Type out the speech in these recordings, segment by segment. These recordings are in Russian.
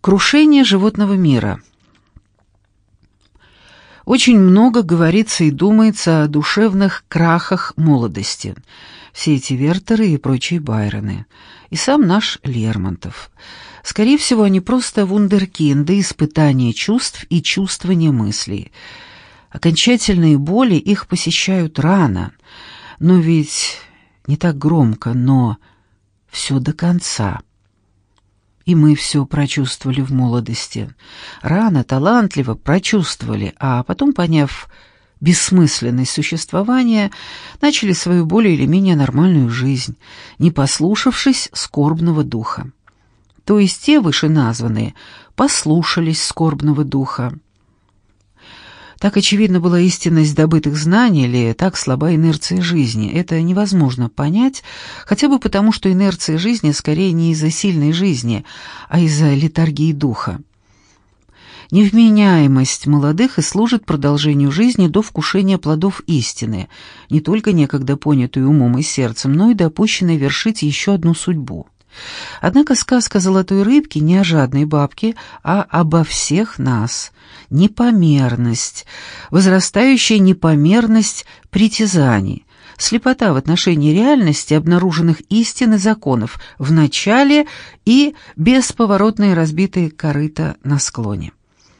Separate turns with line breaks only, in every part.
Крушение животного мира. Очень много говорится и думается о душевных крахах молодости. Все эти Вертеры и прочие Байроны. И сам наш Лермонтов. Скорее всего, они просто вундеркинды испытания чувств и чувствования мыслей. Окончательные боли их посещают рано. Но ведь не так громко, но все до конца. И мы все прочувствовали в молодости. Рано, талантливо прочувствовали, а потом, поняв бессмысленность существования, начали свою более или менее нормальную жизнь, не послушавшись скорбного духа. То есть те вышеназванные послушались скорбного духа. Так очевидна была истинность добытых знаний или так слаба инерция жизни. Это невозможно понять, хотя бы потому, что инерция жизни скорее не из-за сильной жизни, а из-за летаргии духа. Невменяемость молодых и служит продолжению жизни до вкушения плодов истины, не только некогда понятую умом и сердцем, но и допущенной вершить еще одну судьбу. Однако сказка «Золотой рыбки» не о жадной бабке, а обо всех нас. Непомерность, возрастающая непомерность притязаний, слепота в отношении реальности, обнаруженных истин и законов в начале и бесповоротные разбитые корыта на склоне.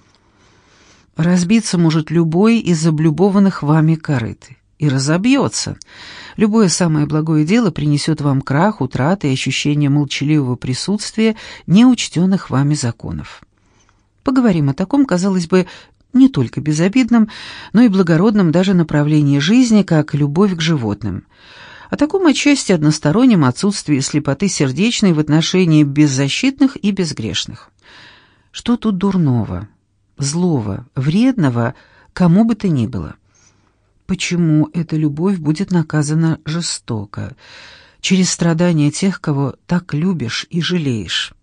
Разбиться может любой из облюбованных вами корыт. И разобьется. Любое самое благое дело принесет вам крах, утраты и ощущение молчаливого присутствия неучтенных вами законов. Поговорим о таком, казалось бы, не только безобидном, но и благородном даже направлении жизни, как любовь к животным. О таком отчасти одностороннем отсутствии слепоты сердечной в отношении беззащитных и безгрешных. Что тут дурного, злого, вредного, кому бы то ни было? Почему эта любовь будет наказана жестоко, через страдания тех, кого так любишь и жалеешь?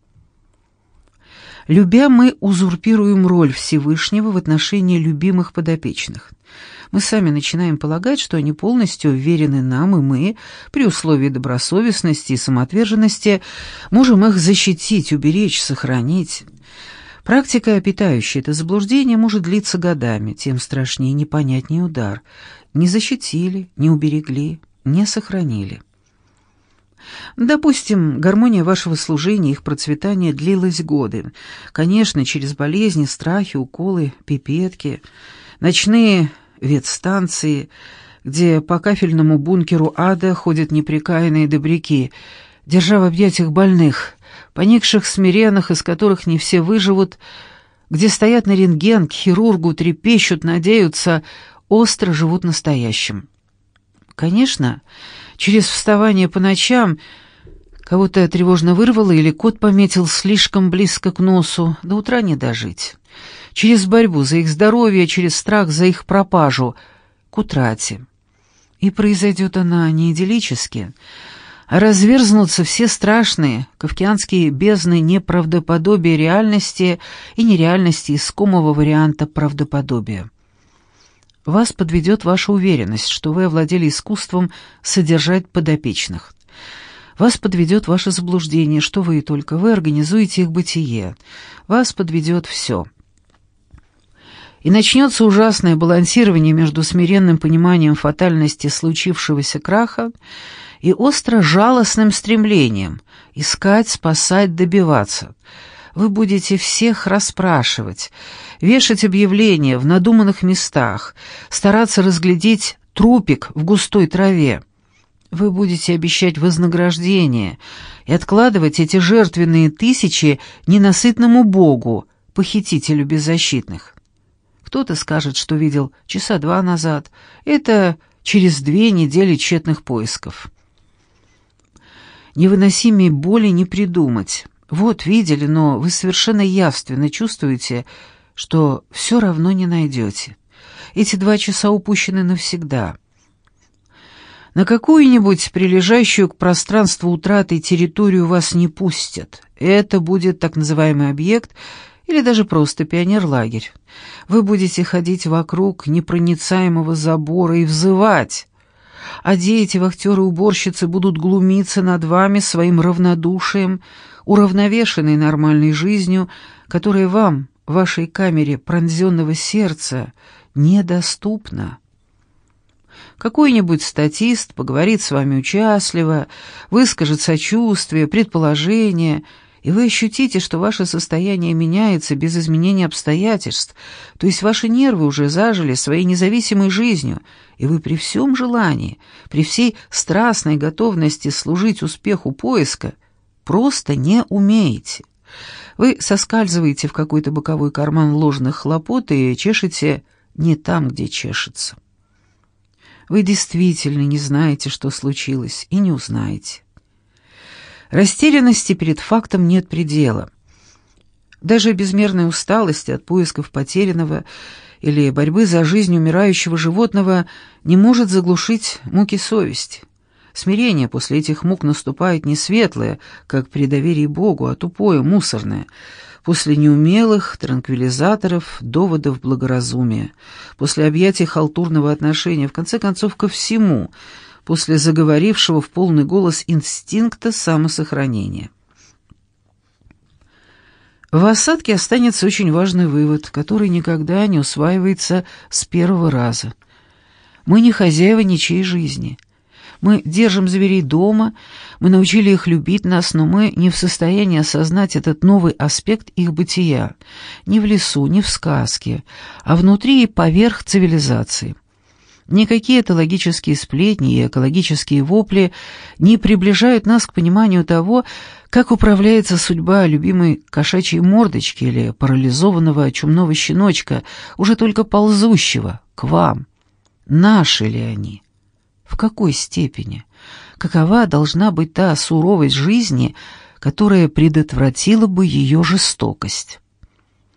Любя, мы узурпируем роль Всевышнего в отношении любимых подопечных. Мы сами начинаем полагать, что они полностью уверены нам, и мы, при условии добросовестности и самоотверженности, можем их защитить, уберечь, сохранить. Практика, питающая это заблуждение, может длиться годами, тем страшнее непонятнее удар. Не защитили, не уберегли, не сохранили. Допустим, гармония вашего служения, их процветание длилась годы. Конечно, через болезни, страхи, уколы, пипетки, ночные ветстанции, где по кафельному бункеру ада ходят непрекаянные добряки, держа в объятиях больных, поникших смиренных, из которых не все выживут, где стоят на рентген, к хирургу, трепещут, надеются, остро живут настоящим. Конечно, через вставание по ночам кого-то тревожно вырвало или кот пометил слишком близко к носу, до утра не дожить. Через борьбу за их здоровье, через страх за их пропажу, к утрате. И произойдет она не идиллически, а разверзнутся все страшные кафкианские бездны неправдоподобия реальности и нереальности искомого варианта правдоподобия. Вас подведет ваша уверенность, что вы овладели искусством содержать подопечных. Вас подведет ваше заблуждение, что вы и только вы организуете их бытие. Вас подведет все. И начнется ужасное балансирование между смиренным пониманием фатальности случившегося краха и остро жалостным стремлением искать, спасать, добиваться. Вы будете всех расспрашивать, вешать объявления в надуманных местах, стараться разглядеть трупик в густой траве. Вы будете обещать вознаграждение и откладывать эти жертвенные тысячи ненасытному Богу, похитителю беззащитных. Кто-то скажет, что видел часа 2 назад. Это через 2 недели тщетных поисков. Невыносимей боли не придумать. Вот, видели, но вы совершенно явственно чувствуете, что все равно не найдете. Эти 2 часа упущены навсегда. На какую-нибудь прилежащую к пространству утраты территорию вас не пустят. Это будет так называемый объект или даже просто пионерлагерь. Вы будете ходить вокруг непроницаемого забора и взывать, а дети, вахтеры, уборщицы будут глумиться над вами своим равнодушием, уравновешенной нормальной жизнью, которая вам, вашей камере пронзенного сердца, недоступна. Какой-нибудь статист поговорит с вами участливо, выскажет сочувствие, предположение, и вы ощутите, что ваше состояние меняется без изменения обстоятельств, то есть ваши нервы уже зажили своей независимой жизнью, и вы при всем желании, при всей страстной готовности служить успеху поиска, просто не умеете. Вы соскальзываете в какой-то боковой карман ложных хлопот и чешете не там, где чешется. Вы действительно не знаете, что случилось, и не узнаете. Растерянности перед фактом нет предела. Даже безмерной усталости от поисков потерянного или борьбы за жизнь умирающего животного не может заглушить муки совести. Смирение после этих мук наступает не светлое, как при доверии Богу, а тупое, мусорное, после неумелых транквилизаторов, доводов благоразумия, после объятий халтурного отношения, в конце концов, ко всему, после заговорившего в полный голос инстинкта самосохранения. В осадке останется очень важный вывод, который никогда не усваивается с первого раза. Мы не хозяева ничьей жизни. Мы держим зверей дома, мы научили их любить нас, но мы не в состоянии осознать этот новый аспект их бытия, ни в лесу, ни в сказке, а внутри и поверх цивилизации. Никакие этологические сплетни и экологические вопли не приближают нас к пониманию того, как управляется судьба любимой кошачьей мордочки или парализованного чумного щеночка, уже только ползущего к вам. Наши ли они? В какой степени? Какова должна быть та суровость жизни, которая предотвратила бы ее жестокость?